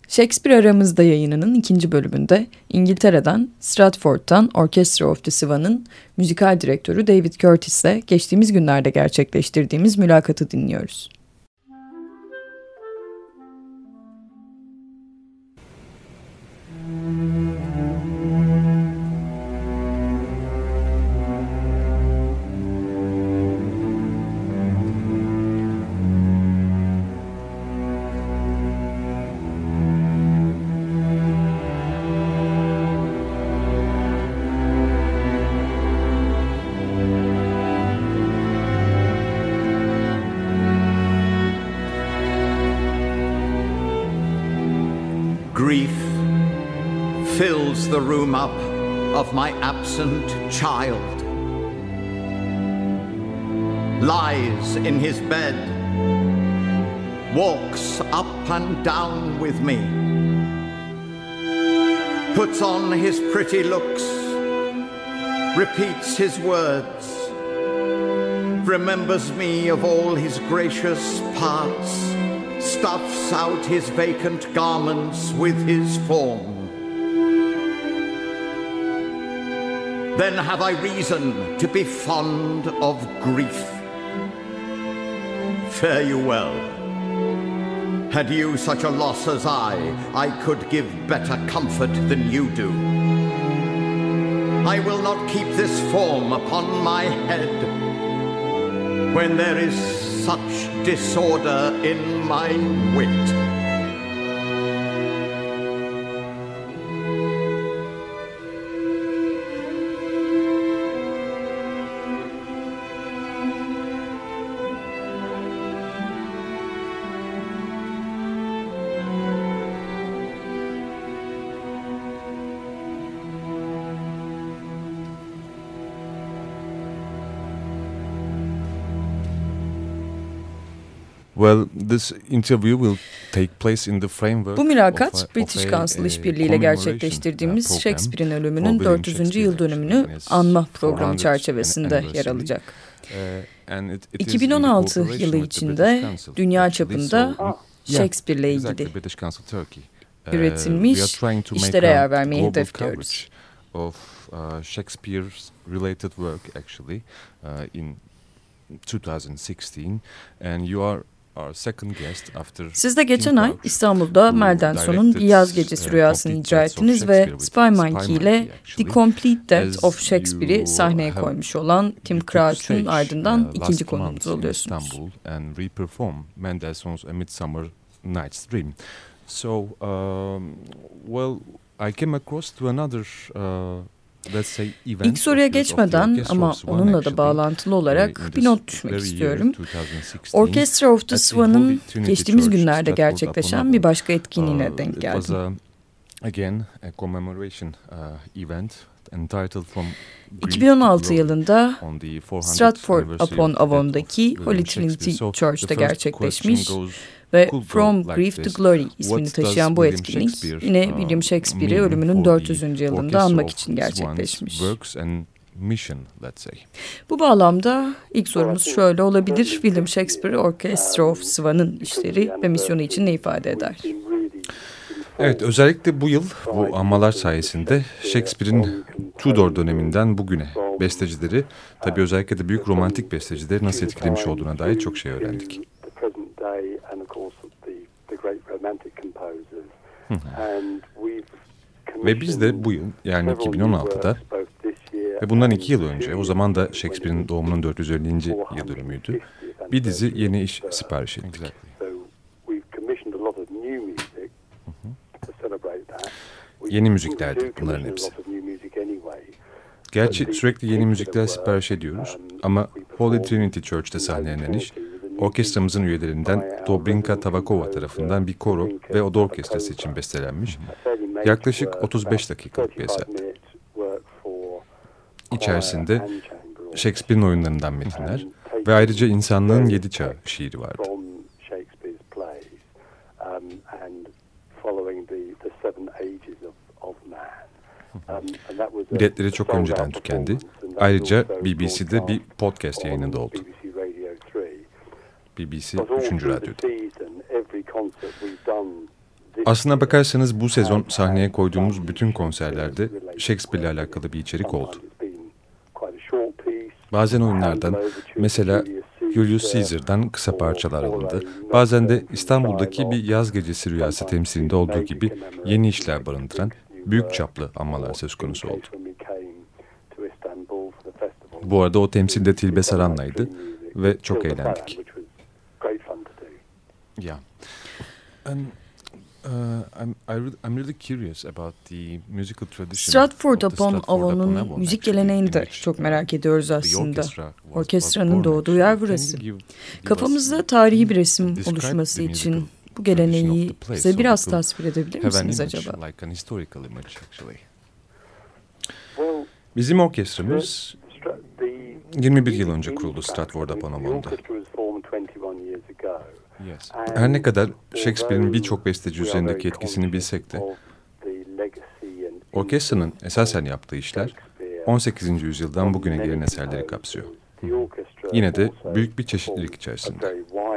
Shakespeare Aramızda yayınının 2. bölümünde İngiltere'den Stratford'dan Orchestra of the Swan'ın müzikal direktörü David Curtis'le geçtiğimiz günlerde gerçekleştirdiğimiz mülakatı dinliyoruz. Grief fills the room up of my absent child. Lies in his bed, walks up and down with me, puts on his pretty looks, repeats his words, remembers me of all his gracious parts, stuffs out his vacant garments with his form. Then have I reason to be fond of grief. Fare you well. Had you such a loss as I could give better comfort than you do. I will not keep this form upon my head when there is such disorder in my wit. Well, this interview will take place in the framework. Bu mülakat British Council işbirliğiyle gerçekleştirdiğimiz Shakespeare'in ölümünün 400. yıl dönümünü anma programı çerçevesinde yer alacak. 2016 yılı içinde dünya çapında Shakespeare'le ilgili üretilmiş işlere yer vermeyi hedefliyoruz. Shakespeare's related work actually in 2016 and you are our second guest after. Siz de geçen ay İstanbul'da Mendelssohn'un Bir Yaz Gecesi rüyasını icra ettiniz ve Spy Monkey ile The Complete Death of Shakespeare'i sahneye koymuş olan Tim Crouch'un ardından ikinci konuğumuz oluyorsunuz. Istanbul and reperform Mendelssohn's A Midsummer Night's Dream. So, well, I came across to another İlk soruya geçmeden ama onunla da bağlantılı olarak bir not düşmek istiyorum. Orchestra of the Swan'ın geçtiğimiz günlerde gerçekleşen bir başka etkinliğine denk geldim. 2016 yılında Stratford-upon-Avon'daki Holy Trinity Church'ta gerçekleşmiş ve From Grief to Glory ismini taşıyan bu etkinlik yine William Shakespeare'i ölümünün 400. yılında anmak için gerçekleşmiş. Bu bağlamda ilk sorumuz şöyle olabilir: William Shakespeare Orchestra of Swan'ın işleri ve misyonu için ne ifade eder? Evet, özellikle bu yıl bu anmalar sayesinde Shakespeare'in Tudor döneminden bugüne bestecileri, tabii özellikle de büyük romantik bestecileri nasıl etkilemiş olduğuna dair çok şey öğrendik. Ve biz de bu yıl, yani 2016'da ve bundan 2 yıl önce, o zaman da Shakespeare'in doğumunun 450. yıl dönümüydü, bir dizi yeni iş sipariş ettik. Yeni müziklerdi bunların hepsi. Gerçi sürekli yeni müzikler sipariş ediyoruz ama Holy Trinity Church'te sahnelenen iş, orkestramızın üyelerinden Dobrinka Tavakova tarafından bir koro ve oda orkestrası için bestelenmiş, yaklaşık 35 dakikalık bir eserdi. İçerisinde Shakespeare'in oyunlarından metinler ve ayrıca insanlığın 7 çağı şiiri vardı. Biletleri çok önceden tükendi. Ayrıca BBC'de bir podcast yayınında oldu. BBC 3. Radyo'da. Aslına bakarsanız bu sezon sahneye koyduğumuz bütün konserlerde Shakespeare ile alakalı bir içerik oldu. Bazen oyunlardan, mesela Julius Caesar'dan kısa parçalar alındı. Bazen de İstanbul'daki bir yaz gecesi rüyası temsilinde olduğu gibi yeni işler barındıran büyük çaplı anmalar söz konusu oldu. Bu arada o temsilde Tilbe Saran'laydı ve çok eğlendik. Yeah. And I'm really curious about the musical tradition. Stratford-upon-Avon'un müzik geleneğini de çok merak ediyoruz aslında. Orkestranın doğduğu yer burası. Kafamızda tarihi bir resim oluşması için bu geleneği bize biraz tasvir edebilir misiniz acaba? Bizim orkestramız 21 yıl önce kuruldu Stratford-upon-Avon'da. Her ne kadar Shakespeare'in birçok besteci üzerindeki etkisini bilsek de, orkestranın esasen yaptığı işler 18. yüzyıldan bugüne gelen eserleri kapsıyor. Yine de büyük bir çeşitlilik içerisinde.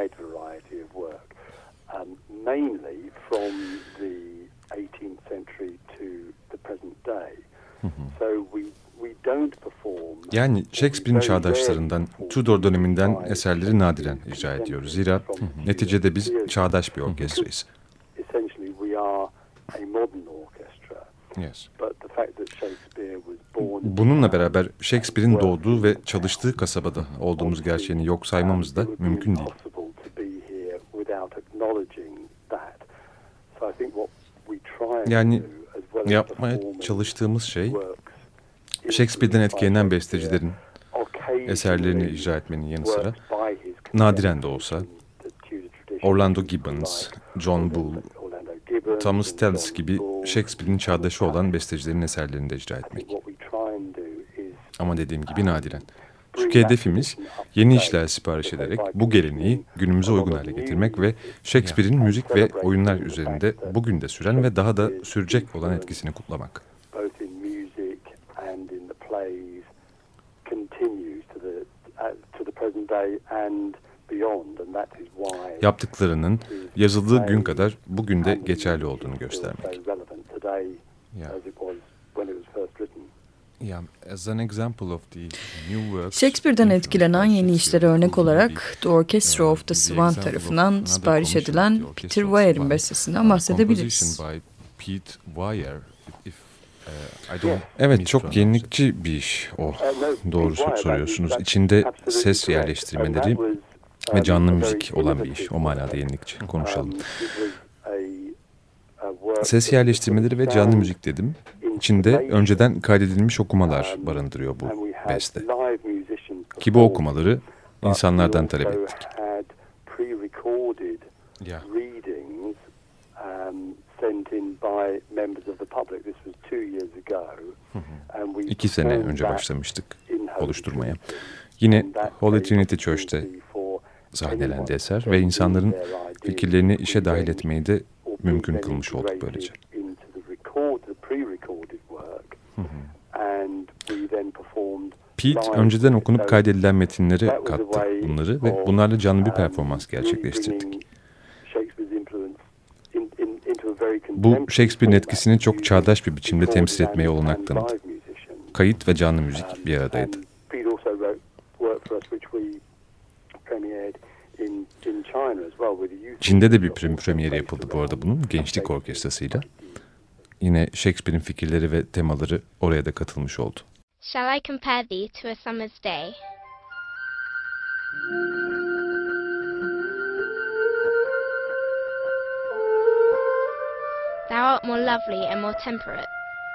Yani Shakespeare'in çağdaşlarından, Tudor döneminden eserleri nadiren icra ediyoruz. Zira neticede biz çağdaş bir orkestrayız. Yes. Bununla beraber Shakespeare'in doğduğu ve çalıştığı kasabada olduğumuz gerçeğini yok saymamız da mümkün değil. Yani yapmaya çalıştığımız şey, Shakespeare'den etkilenen bestecilerin eserlerini icra etmenin yanı sıra, nadiren de olsa, Orlando Gibbons, John Bull, Thomas Tallis gibi Shakespeare'in çağdaşı olan bestecilerin eserlerini de icra etmek. Ama dediğim gibi nadiren. Çünkü hedefimiz yeni işler sipariş ederek bu geleneği günümüze uygun hale getirmek ve Shakespeare'in müzik ve oyunlar üzerinde bugün de süren ve daha da sürecek olan etkisini kutlamak. Yaptıklarının yazıldığı gün kadar bugün de geçerli olduğunu göstermek. Shakespeare'den etkilenen yeni işlere örnek olarak The Orchestra of the Swan tarafından sipariş edilen Peter Weir'in bestesinden bahsedebiliriz. Evet, çok yenilikçi bir iş o. Doğru soruyorsunuz. İçinde ses yerleştirmeleri ve canlı müzik olan bir iş. O manada yenilikçi. Konuşalım. Ses yerleştirmeleri ve canlı müzik dedim. İçinde önceden kaydedilmiş okumalar barındırıyor bu beste. Ki bu okumaları insanlardan talep ettik. Yeah. 2 sene önce başlamıştık oluşturmaya. Yine Holy Trinity Church'te sahnelendi eser ve insanların fikirlerini işe dahil etmeyi de mümkün kılmış olduk böylece. Pete önceden okunup kaydedilen metinleri kattı bunları ve bunlarla canlı bir performans gerçekleştirdik. Bu Shakespeare'in etkisini çok çağdaş bir biçimde temsil etmeye olanak tanıdı. Kayıt ve canlı müzik bir aradaydı. Çin'de de bir premieri yapıldı bu arada bunun, Gençlik Orkestrası'yla. Yine Shakespeare'in fikirleri ve temaları oraya da katılmış oldu. Shall I compare thee to a summer's day? Thou art more lovely and more temperate.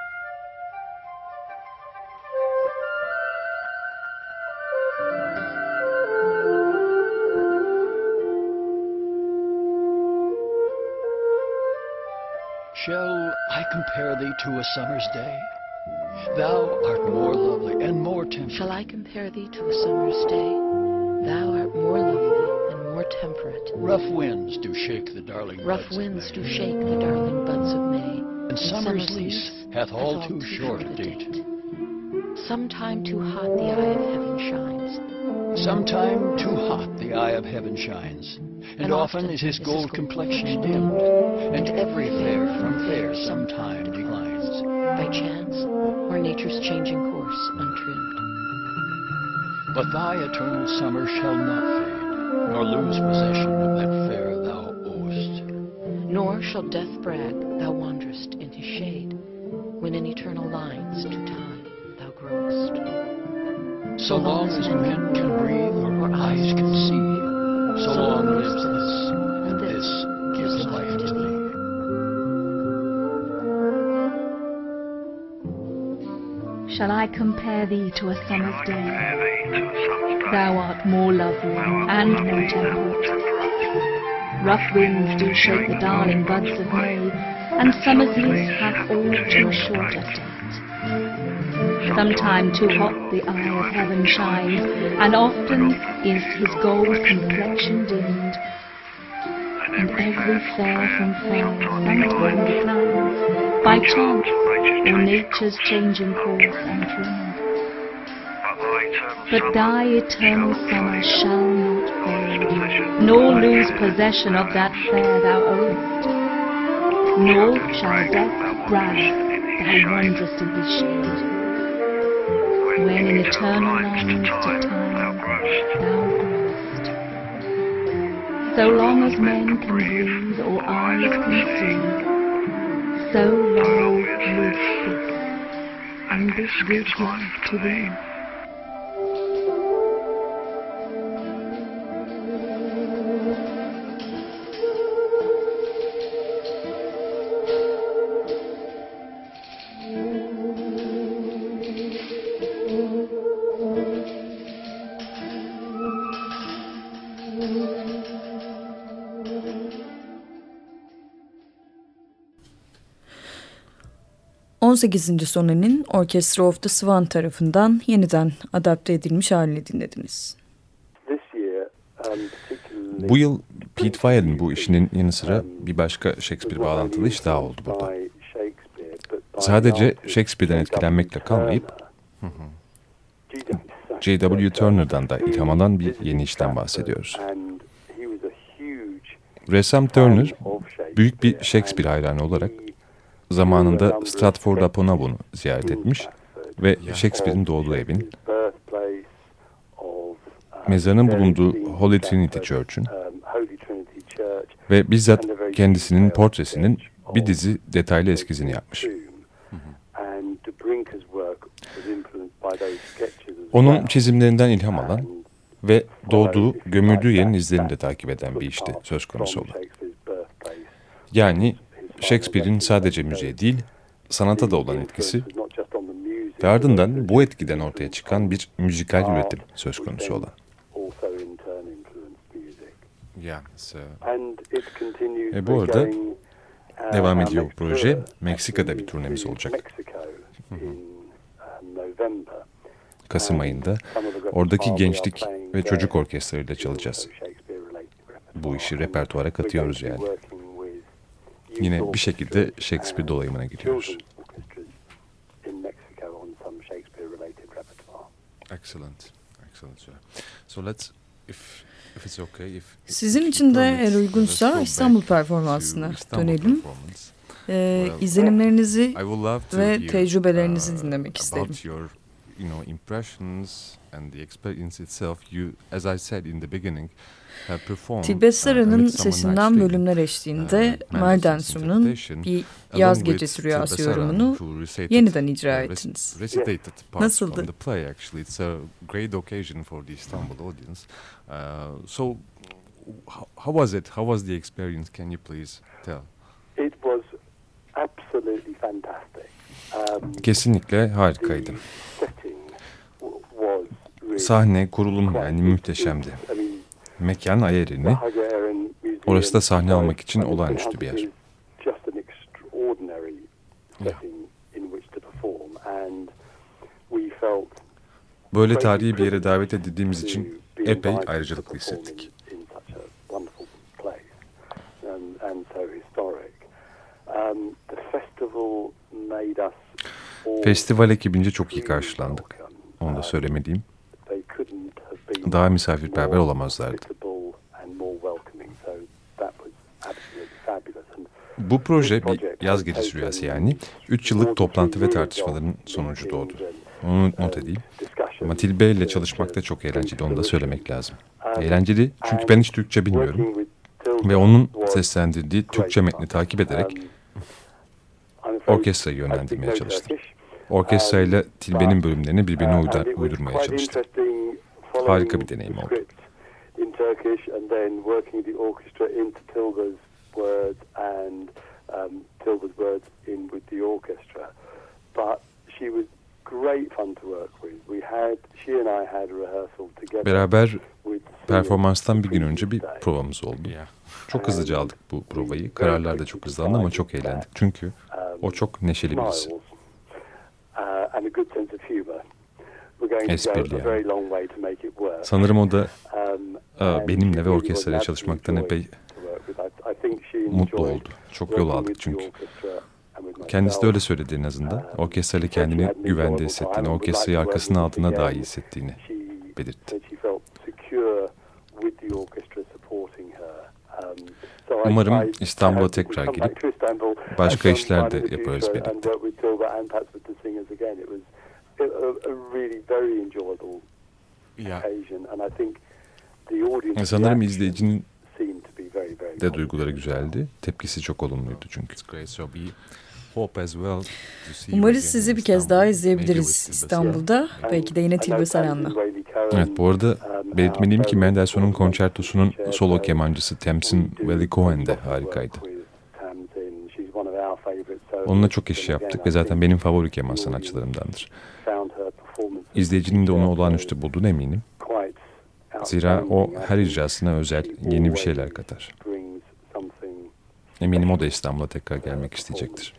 Shall I compare thee to a summer's day? Thou art more lovely and more temperate. Shall I compare thee to a summer's day? Thou art more lovely and more temperate. Rough winds do shake the darling Rough winds do shake the darling buds of May. And summer's lease hath all too short a date. Sometime too hot the eye of heaven shines. Sometime too hot the eye of heaven shines, and often is his gold complexion dimmed, and every fair from fair sometime declines, by chance or nature's changing course untrimmed. But thy eternal summer shall not fade, nor lose possession of that fair thou owest. Nor shall death brag thou wanderest in his shade, when in eternal lines to time thou growest. So long as men can breathe or eyes can see, so long lives this, and this gives life to thee. Shall I compare thee to a summer's day? Thou art more lovely and more temperate. Rough winds do shake the darling buds of May, and summer's lease hath all too short a date. Sometime too hot the eye of heaven shines, and often is his gold complexion dimmed, and every fair from fair sometime declines, by chance or nature's changing course untrimmed. But thy eternal summer shall not fade, nor lose possession of that fair thou owest, nor shall death brag thou wanderest in his shade, when in eternal lines to time thou growest. So long as men can breathe or eyes can see, so long live this, and this gives life to thee. ...18. sonenin Orchestra of the Swan tarafından yeniden adapte edilmiş halini dinlediniz. Bu yıl Pete Fayel'in bu işinin yanı sıra bir başka Shakespeare bağlantılı iş daha oldu burada. Sadece Shakespeare'den etkilenmekle kalmayıp J.W. Turner'dan da ilham alan bir yeni işten bahsediyoruz. Ressam Turner, büyük bir Shakespeare hayranı olarak zamanında Stratford-upon-Avon'u ziyaret etmiş ve Shakespeare'in doğduğu evin, mezarının bulunduğu Holy Trinity Church'ün ve bizzat kendisinin portresinin bir dizi detaylı eskizini yapmış. Onun çizimlerinden ilham alan ve doğduğu, gömüldüğü yerin izlerini de takip eden bir işti söz konusu olan. Yani Shakespeare'in sadece müziğe değil, sanata da olan etkisi ve ardından bu etkiden ortaya çıkan bir müzikal üretim söz konusu olan. Bu arada devam ediyor bu proje. Meksika'da bir turnemiz olacak. Kasım ayında oradaki gençlik ve çocuk orkestralarıyla çalacağız. Bu işi repertuara katıyoruz yani. Yine bir şekilde Shakespeare dolayımına gidiyoruz. Excellent. So let's, if it's okay, sizin için de eğer uygunsa İstanbul performansına dönelim. İzlenimlerinizi ve tecrübelerinizi dinlemek isterim. Tilbe Sara'nın sesinden bölümler eşliğinde Meldensohn'un bir yaz gecesi rüyası yorumunu yeniden icra ettiniz. Nasıldı? How was it? How was the experience? Can you please tell? It was absolutely fantastic. Kesinlikle harikaydı. Sahne, kurulum yani muhteşemdi. Mekan Ayerin'i, orası da sahne almak için olağanüstü bir yer. Böyle tarihi bir yere davet edildiğimiz için epey ayrıcalıklı hissettik. Festival ekibince çok iyi karşılandık. Onu da söylemeliyim. daha misafirperver olamazlardı. Bu proje bir yaz gecesi rüyası yani 3 yıllık toplantı ve tartışmaların sonucu doğdu. Onu not edeyim. Matilbe ile çalışmak da çok eğlenceli, onu da söylemek lazım. Eğlenceli çünkü ben hiç Türkçe bilmiyorum ve onun seslendirdiği Türkçe metni takip ederek orkestrayı yönlendirmeye çalıştım. Orkestrayla Tilbe'nin bölümlerini birbirine uydurmaya çalıştım. Harika bir deneyim oldu. Beraber performanstan bir gün önce bir provamız oldu. Çok hızlıca aldık bu provayı. Kararlar da çok hızlandı ama çok eğlendik. Çünkü o çok neşeli birisi. Esprili yani. Sanırım o da benimle ve orkestrayla çalışmaktan epey mutlu oldu. Çok yol aldık çünkü. Kendisi de öyle söyledi en azından. Orkestrayla kendini güvende hissettiğini, orkestrayı arkasına aldığına daha iyi hissettiğini belirtti. Umarım İstanbul'a tekrar gelip başka işler de yaparız birlikte. Sanırım izleyicinin de duyguları güzeldi. Tepkisi çok olumluydu çünkü. Umarız sizi bir kez daha izleyebiliriz İstanbul'da. Belki de yine Tilbe Saran'la. Evet, bu arada belirtmeliyim ki Mendelssohn'un konçertosunun solo kemancısı Tamsin Welly-Cohen de harikaydı. Onunla çok iş yaptık ve zaten benim favori keman sanatçılarımdandır. İzleyicinin de onu olağanüstü bulduğuna eminim. Zira o her icrasına özel yeni bir şeyler katar. Eminim o da İstanbul'a tekrar gelmek isteyecektir.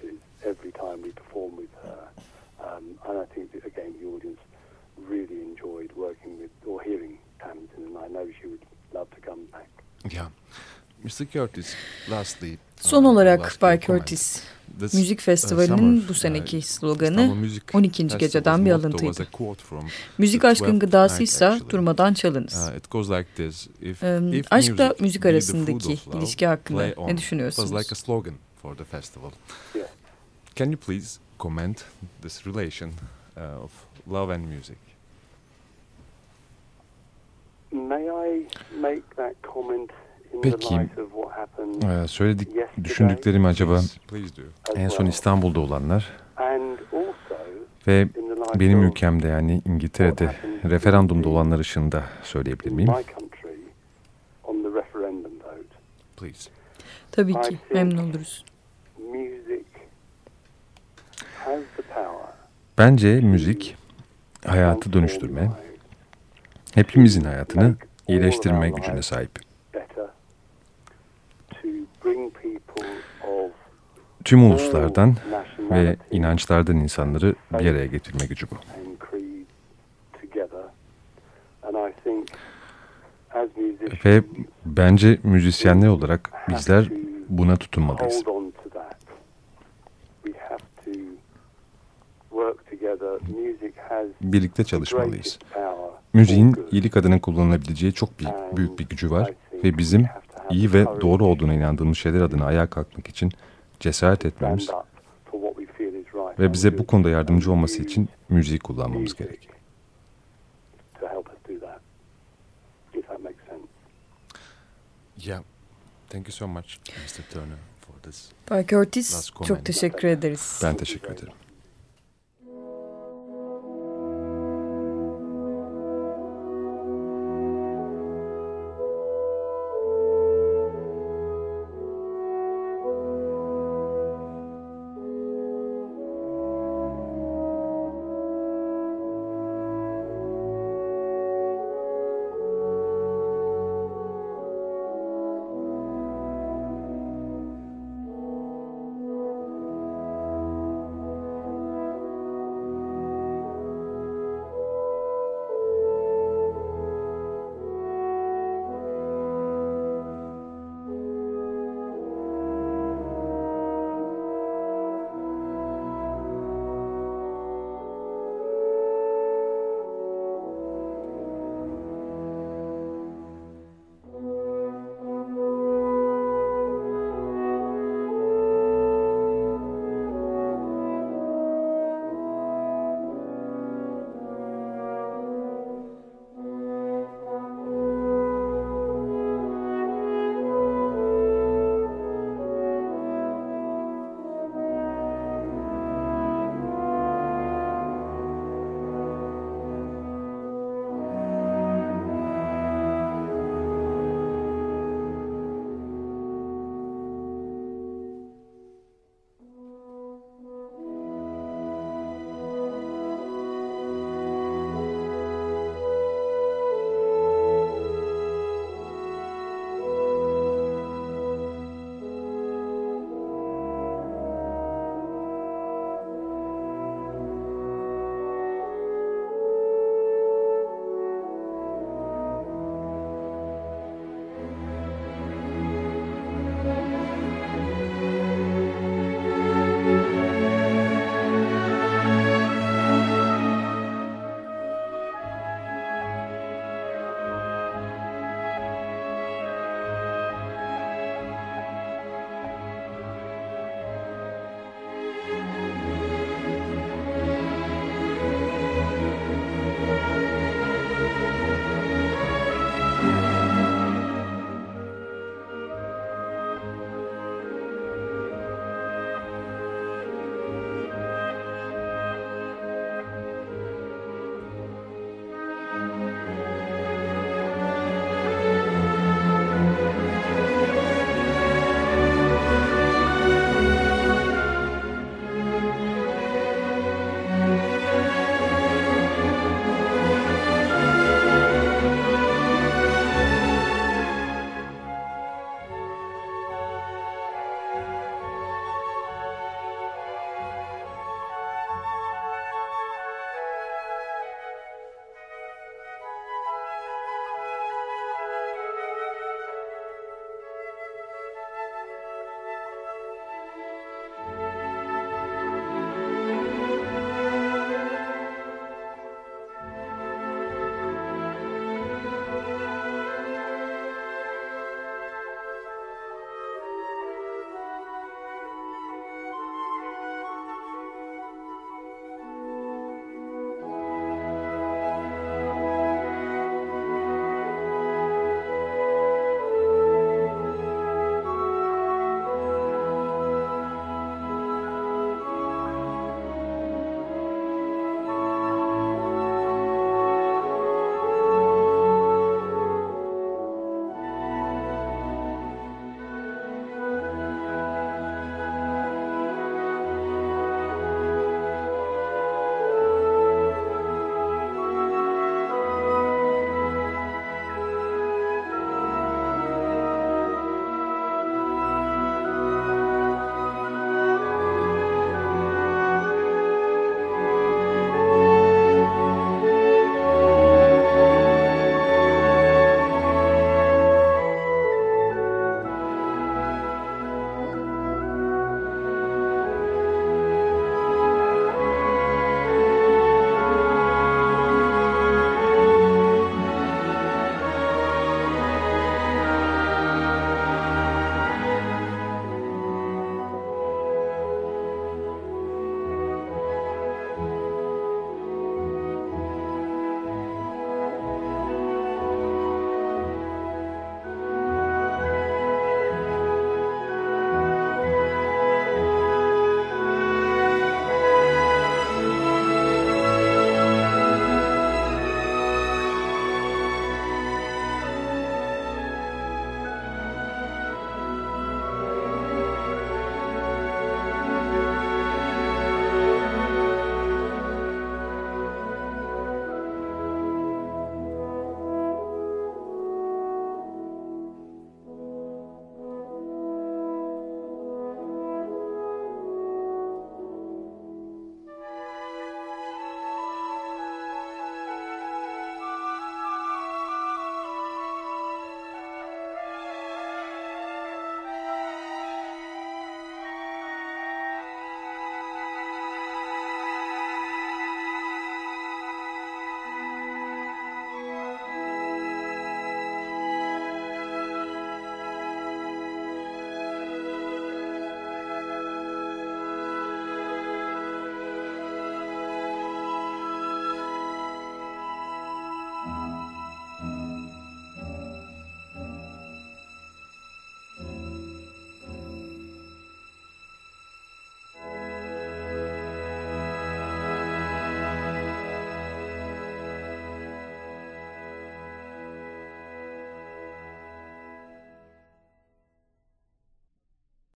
Son olarak Bay Curtis, Müzik Festivali'nin bu seneki sloganı 12. geceden bir alıntıydı. Müzik aşkın gıdasıysa durmadan çalınız. Aşkla müzik arasındaki ilişki hakkında ne düşünüyorsunuz? Can you please comment this relation of love and music? Peki, düşündüklerimi acaba en son İstanbul'da olanlar ve benim ülkemde yani İngiltere'de referandumda olanlar ışığında söyleyebilir miyim? Tabii ki, memnun oluruz. Bence müzik hayatı dönüştürme, hepimizin hayatını iyileştirme gücüne sahip. Tüm uluslardan ve inançlardan insanları bir araya getirme gücü bu. Ve bence müzisyenler olarak bizler buna tutunmalıyız. Birlikte çalışmalıyız. Müziğin iyilik adına kullanılabileceği çok büyük bir gücü var ve bizim iyi ve doğru olduğuna inandığımız şeyler adına ayağa kalkmak için cesaret etmemiz ve bize bu konuda yardımcı olması için müziği kullanmamız gerek. Thank you so much, Mr. Turner, for this. Bay Curtis, çok teşekkür ederiz. Ben teşekkür ederim.